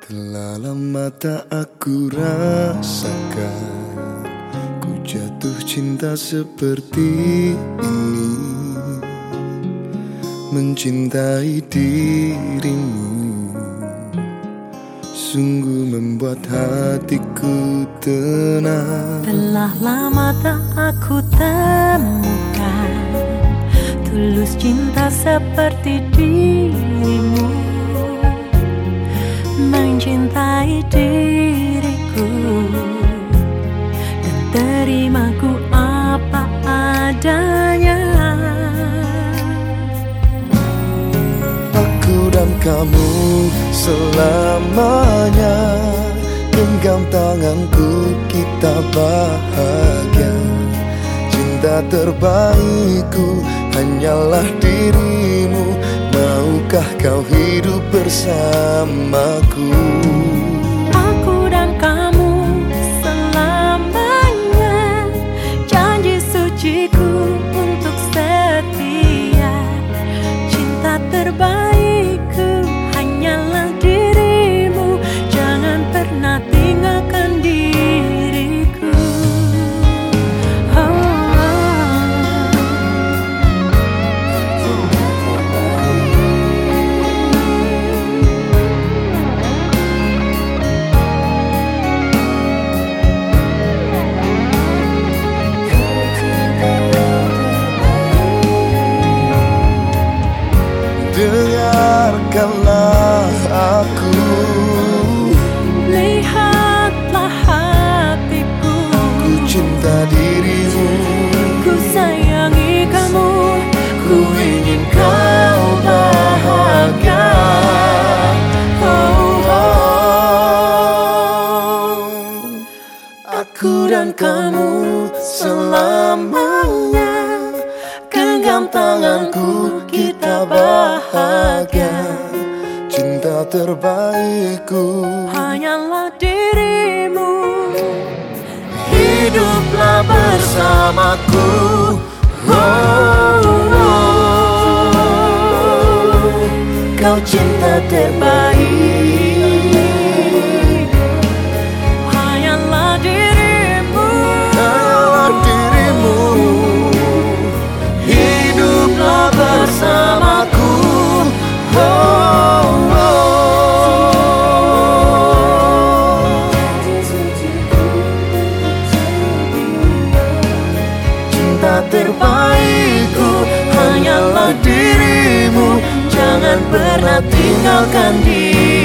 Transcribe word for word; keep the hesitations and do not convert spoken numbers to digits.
Telah lama tak aku rasakan ku jatuh cinta seperti ini. Mencintai dirimu sungguh membuat hatiku tenang. Telah lama tak aku temukan tulus cinta seperti dirimu. Mencintai diriku dan terimaku apa adanya. Aku dan kamu selamanya, genggam tanganku kita bahagia. Cinta terbaikku hanyalah dirimu. Maukah kau hidup bersamaku? Aku dan kamu selamanya, janji suciku untuk setia. Cinta terbaikku hanyalah dirimu. Jangan pernah tinggalkan diriku. Oh, oh. Dengarkanlah aku, Lihatlah hatiku. ku cinta dirimu, Ku sayangi kamu. ku ingin kau bahagia. Oh, oh. Aku dan kamu selamanya, genggam tanganku kita bahagia. Cinta terbaikku Hanyalah dirimu. hiduplah bersamaku. Oh, oh. Kau cinta terbaik, Hanyalah dirimu. hanyalah dirimu. Hiduplah bersamaku. Oh, oh. Cinta terbaikku hanyalah dirimu. Jangan pernah tinggalkan dirimu.